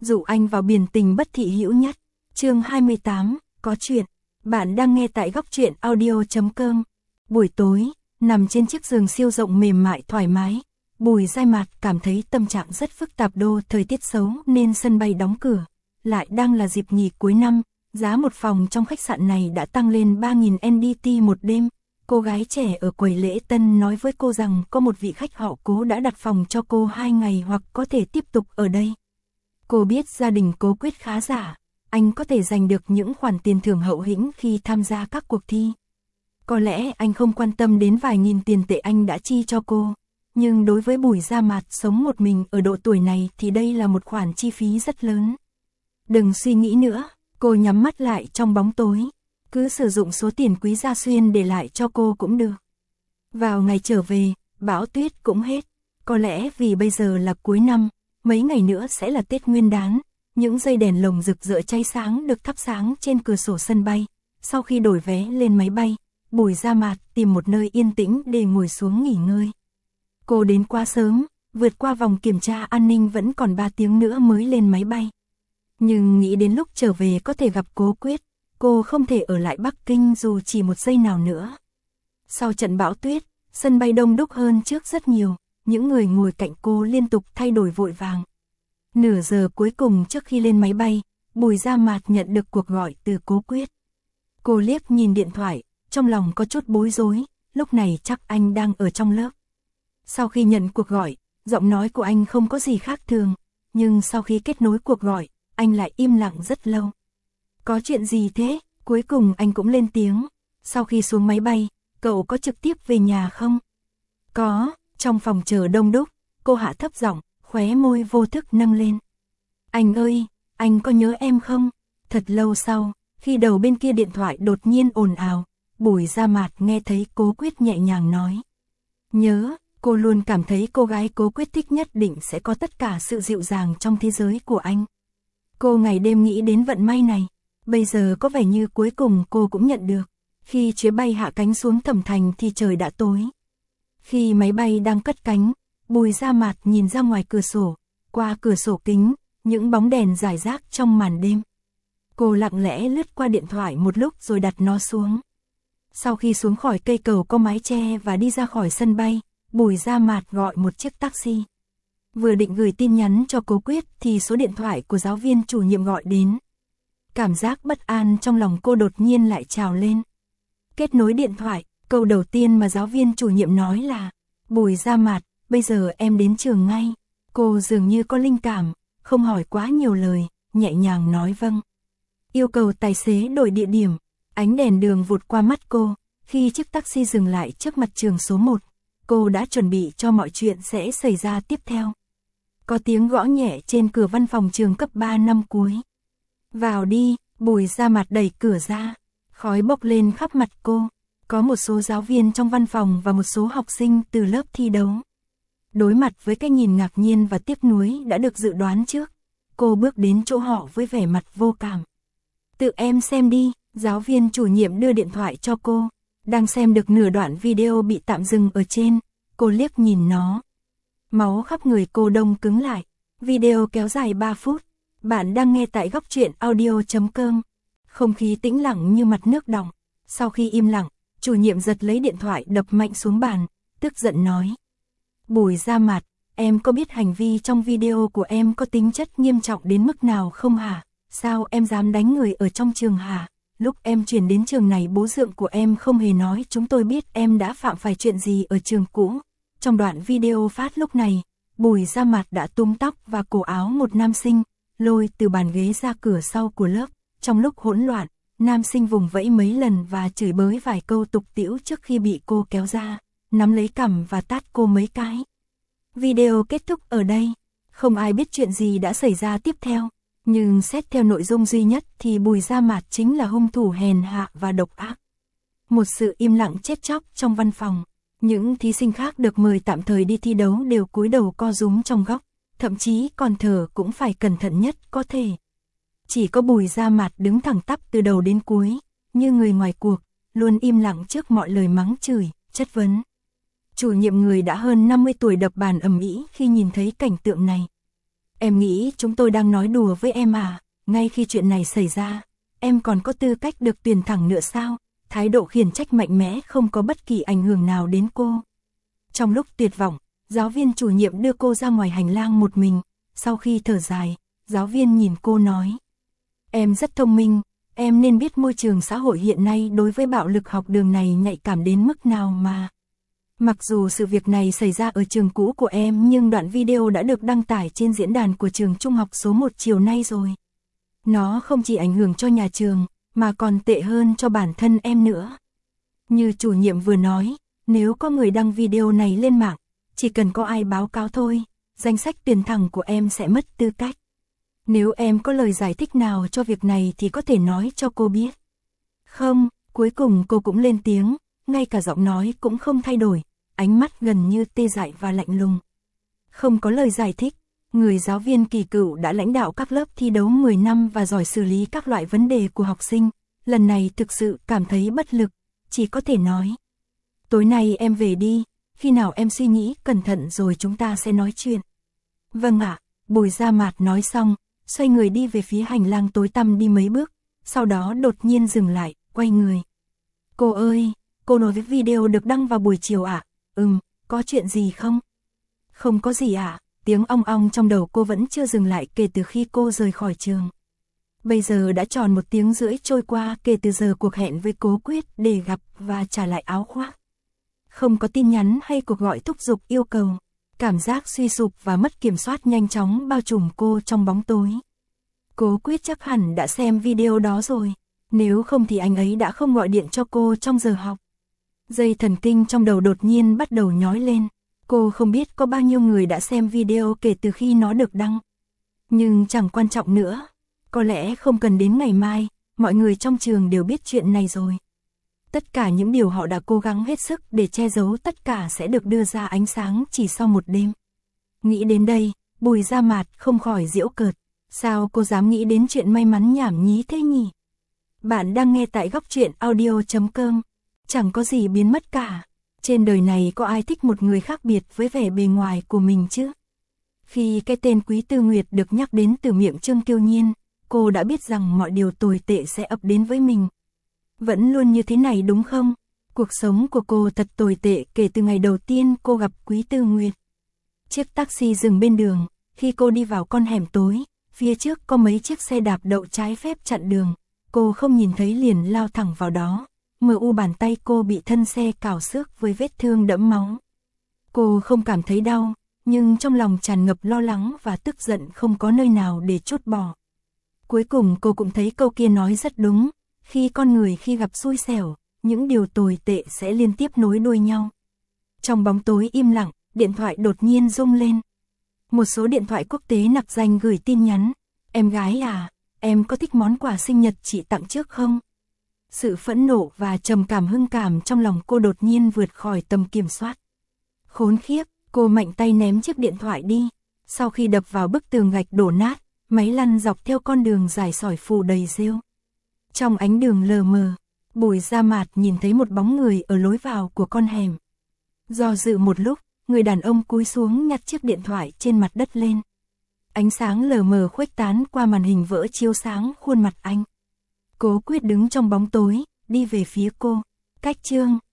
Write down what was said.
dụ anh vào biển tình bất thị hữu nhất. Chương 28, có chuyện. Bạn đang nghe tại góc truyện audio.com. Buổi tối, nằm trên chiếc giường siêu rộng mềm mại thoải mái, Bùi Giai Mạt cảm thấy tâm trạng rất phức tạp. Thời tiết xấu nên sân bay đóng cửa, lại đang là dịp nghỉ cuối năm, giá một phòng trong khách sạn này đã tăng lên 3.000 NDT một đêm. Cô gái trẻ ở quầy lễ tân nói với cô rằng có một vị khách họ Cố đã đặt phòng cho cô 2 ngày hoặc có thể tiếp tục ở đây. Cô biết gia đình Cố Quyết khá giả, anh có thể giành được những khoản tiền thưởng hậu hĩnh khi tham gia các cuộc thi. Có lẽ anh không quan tâm đến vài nghìn tiền tệ anh đã chi cho cô, nhưng đối với Bùi Gia Mạt sống một mình ở độ tuổi này thì đây là một khoản chi phí rất lớn. Đừng suy nghĩ nữa, cô nhắm mắt lại trong bóng tối, cứ sử dụng số tiền quý Gia Xuyên để lại cho cô cũng được. Vào ngày trở về, bão tuyết cũng hết, có lẽ vì bây giờ là cuối năm, mấy ngày nữa sẽ là Tết Nguyên đán. Những dây đèn lồng rực rỡ cháy sáng được thắp sáng trên cửa sổ sân bay. Sau khi đổi vé lên máy bay, Bùi Gia Mạt tìm một nơi yên tĩnh để ngồi xuống nghỉ ngơi. Cô đến quá sớm, vượt qua vòng kiểm tra an ninh vẫn còn 3 tiếng nữa mới lên máy bay. Nhưng nghĩ đến lúc trở về có thể gặp Cố Quyết, cô không thể ở lại Bắc Kinh dù chỉ một giây nào nữa. Sau trận bão tuyết, sân bay đông đúc hơn trước rất nhiều, những người ngồi cạnh cô liên tục thay đổi vội vàng. Nửa giờ cuối cùng trước khi lên máy bay, Bùi Gia Mạt nhận được cuộc gọi từ Cố Quyết. Cô liếc nhìn điện thoại, trong lòng có chút bối rối, lúc này chắc anh đang ở trong lớp. Sau khi nhận cuộc gọi, giọng nói của anh không có gì khác thường, nhưng sau khi kết nối cuộc gọi, anh lại im lặng rất lâu. Có chuyện gì thế? Cuối cùng anh cũng lên tiếng. Sau khi xuống máy bay, cậu có trực tiếp về nhà không? Có. Trong phòng chờ đông đúc, cô hạ thấp giọng, khóe môi vô thức nâng lên. Anh ơi, anh có nhớ em không? Thật lâu sau, khi đầu bên kia điện thoại đột nhiên ồn ào, Bùi Gia Mạt nghe thấy Cố Quyết nhẹ nhàng nói. Nhớ, cô luôn cảm thấy cô gái Cố Quyết thích nhất định sẽ có tất cả sự dịu dàng trong thế giới của anh. Cô ngày đêm nghĩ đến vận may này, bây giờ có vẻ như cuối cùng cô cũng nhận được. Khi chuyến bay hạ cánh xuống Thẩm Thành thì trời đã tối. Khi máy bay đang cất cánh, Bùi Gia Mạt nhìn ra ngoài cửa sổ, qua cửa sổ kính, những bóng đèn rải rác trong màn đêm. Cô lặng lẽ lướt qua điện thoại một lúc rồi đặt nó xuống. Sau khi xuống khỏi cây cầu có mái che và đi ra khỏi sân bay, Bùi Gia Mạt gọi một chiếc taxi. Vừa định gửi tin nhắn cho Cố Quyết thì số điện thoại của giáo viên chủ nhiệm gọi đến. Cảm giác bất an trong lòng cô đột nhiên lại trào lên. Kết nối điện thoại, câu đầu tiên mà giáo viên chủ nhiệm nói là: Bùi Gia Mạt, bây giờ em đến trường ngay. Cô dường như có linh cảm, không hỏi quá nhiều lời, nhẹ nhàng nói vâng. Yêu cầu tài xế đổi địa điểm, ánh đèn đường vụt qua mắt cô, khi chiếc taxi dừng lại trước mặt trường số 1, cô đã chuẩn bị cho mọi chuyện sẽ xảy ra tiếp theo. Có tiếng gõ nhẹ trên cửa văn phòng trường cấp 3 năm cuối. Vào đi, Bùi Gia Mạt đẩy cửa ra, khói bốc lên khắp mặt cô. Có một số giáo viên trong văn phòng và một số học sinh từ lớp thi đấu. Đối mặt với cái nhìn ngạc nhiên và tiếc nuối đã được dự đoán trước, cô bước đến chỗ họ với vẻ mặt vô cảm. Tự em xem đi, giáo viên chủ nhiệm đưa điện thoại cho cô. Đang xem được nửa đoạn video bị tạm dừng ở trên, cô liếc nhìn nó. Máu khắp người cô đông cứng lại. Video kéo dài 3 phút. Bạn đang nghe tại góc truyện audio.com. Không khí tĩnh lặng như mặt nước đọng. Sau khi im lặng, chủ nhiệm giật lấy điện thoại đập mạnh xuống bàn, tức giận nói. Bùi Gia Mạt, em có biết hành vi trong video của em có tính chất nghiêm trọng đến mức nào không hả? Sao em dám đánh người ở trong trường hả? Lúc em chuyển đến trường này bố dượng của em không hề nói chúng tôi biết em đã phạm phải chuyện gì ở trường cũ. Trong đoạn video phát lúc này, Bùi Gia Mạt đã túm tóc và cổ áo một nam sinh, lôi từ bàn ghế ra cửa sau của lớp. Trong lúc hỗn loạn, nam sinh vùng vẫy mấy lần và chửi bới vài câu tục tĩu trước khi bị cô kéo ra, nắm lấy cằm và tát cô mấy cái. Video kết thúc ở đây, không ai biết chuyện gì đã xảy ra tiếp theo, nhưng xét theo nội dung duy nhất thì Bùi Gia Mạt chính là hung thủ hèn hạ và độc ác. Một sự im lặng chết chóc trong văn phòng, những thí sinh khác được mời tạm thời đi thi đấu đều cúi đầu co rúm trong góc, thậm chí còn thở cũng phải cẩn thận nhất có thể. Chỉ có Bùi Gia Mạt đứng thẳng tắp từ đầu đến cuối, như người ngoài cuộc, luôn im lặng trước mọi lời mắng chửi, chất vấn. Chủ nhiệm người đã hơn 50 tuổi đập bàn ầm ĩ khi nhìn thấy cảnh tượng này. Em nghĩ chúng tôi đang nói đùa với em à, ngay khi chuyện này xảy ra, em còn có tư cách được tuyển thẳng nữa sao? Thái độ khiển trách mạnh mẽ không có bất kỳ ảnh hưởng nào đến cô. Trong lúc tuyệt vọng, giáo viên chủ nhiệm đưa cô ra ngoài hành lang một mình. Sau khi thở dài, giáo viên nhìn cô nói: Em rất thông minh, em nên biết môi trường xã hội hiện nay đối với bạo lực học đường này nhạy cảm đến mức nào mà. Mặc dù sự việc này xảy ra ở trường cũ của em nhưng đoạn video đã được đăng tải trên diễn đàn của trường trung học số 1 chiều nay rồi. Nó không chỉ ảnh hưởng cho nhà trường, mà còn tệ hơn cho bản thân em nữa. Như chủ nhiệm vừa nói, nếu có người đăng video này lên mạng, chỉ cần có ai báo cáo thôi, danh sách tuyển thẳng của em sẽ mất tư cách. Nếu em có lời giải thích nào cho việc này thì có thể nói cho cô biết. Không, cuối cùng cô cũng lên tiếng, ngay cả giọng nói cũng không thay đổi, ánh mắt gần như tê dại và lạnh lùng. Không có lời giải thích, người giáo viên kỳ cựu đã lãnh đạo các lớp thi đấu 10 năm và giỏi xử lý các loại vấn đề của học sinh, lần này thực sự cảm thấy bất lực, chỉ có thể nói: tối nay em về đi, khi nào em suy nghĩ cẩn thận rồi chúng ta sẽ nói chuyện. Vâng ạ, Bùi Gia Mạt nói xong, xoay người đi về phía hành lang tối tăm đi mấy bước, sau đó đột nhiên dừng lại, quay người. Cô ơi, cô nói với video được đăng vào buổi chiều ạ? Có chuyện gì không? Không có gì ạ, tiếng ong ong trong đầu cô vẫn chưa dừng lại kể từ khi cô rời khỏi trường. Bây giờ đã tròn 1 tiếng rưỡi trôi qua kể từ giờ cuộc hẹn với Cố Quyết để gặp và trả lại áo khoác. Không có tin nhắn hay cuộc gọi thúc giục yêu cầu. Cảm giác suy sụp và mất kiểm soát nhanh chóng bao trùm cô trong bóng tối. Cố Quyết chắc hẳn đã xem video đó rồi. Nếu không thì anh ấy đã không gọi điện cho cô trong giờ học. Dây thần kinh trong đầu đột nhiên bắt đầu nhói lên. Cô không biết có bao nhiêu người đã xem video kể từ khi nó được đăng. Nhưng chẳng quan trọng nữa. Có lẽ không cần đến ngày mai, mọi người trong trường đều biết chuyện này rồi. Tất cả những điều họ đã cố gắng hết sức để che giấu tất cả sẽ được đưa ra ánh sáng chỉ sau một đêm. Nghĩ đến đây, Bùi Gia Mạt không khỏi giễu cợt. Sao cô dám nghĩ đến chuyện may mắn nhảm nhí thế nhỉ? Bạn đang nghe tại Góc Truyện Audio.com. Chẳng có gì biến mất cả. Trên đời này có ai thích một người khác biệt với vẻ bề ngoài của mình chứ? Khi cái tên Quý Tư Nguyệt được nhắc đến từ miệng Trương Kiêu Nhiên, cô đã biết rằng mọi điều tồi tệ sẽ ập đến với mình. Vẫn luôn như thế này đúng không? Cuộc sống của cô thật tồi tệ kể từ ngày đầu tiên cô gặp Quý Tư Nguyệt. Chiếc taxi dừng bên đường, khi cô đi vào con hẻm tối, phía trước có mấy chiếc xe đạp đậu trái phép chặn đường, cô không nhìn thấy liền lao thẳng vào đó. Bàn tay cô bị thân xe cào xước với vết thương đẫm máu. Cô không cảm thấy đau, nhưng trong lòng tràn ngập lo lắng và tức giận không có nơi nào để trút bỏ. Cuối cùng cô cũng thấy câu kia nói rất đúng, khi con người khi gặp xui xẻo, những điều tồi tệ sẽ liên tiếp nối đuôi nhau. Trong bóng tối im lặng, điện thoại đột nhiên rung lên. Một số điện thoại quốc tế nặc danh gửi tin nhắn: Em gái à, em có thích món quà sinh nhật chị tặng trước không? Sự phẫn nộ và trầm cảm hưng cảm trong lòng cô đột nhiên vượt khỏi tầm kiểm soát. Khốn khiếp, cô mạnh tay ném chiếc điện thoại đi. Sau khi đập vào bức tường gạch đổ nát, máy lăn dọc theo con đường dài sỏi phủ đầy rêu. Trong ánh đường lờ mờ, Bùi Gia Mạt nhìn thấy một bóng người ở lối vào của con hẻm. Do dự một lúc, người đàn ông cúi xuống nhặt chiếc điện thoại trên mặt đất lên. Ánh sáng lờ mờ khuếch tán qua màn hình vỡ chiếu sáng khuôn mặt anh. Cố Quyết đứng trong bóng tối, đi về phía cô. Cách Trương,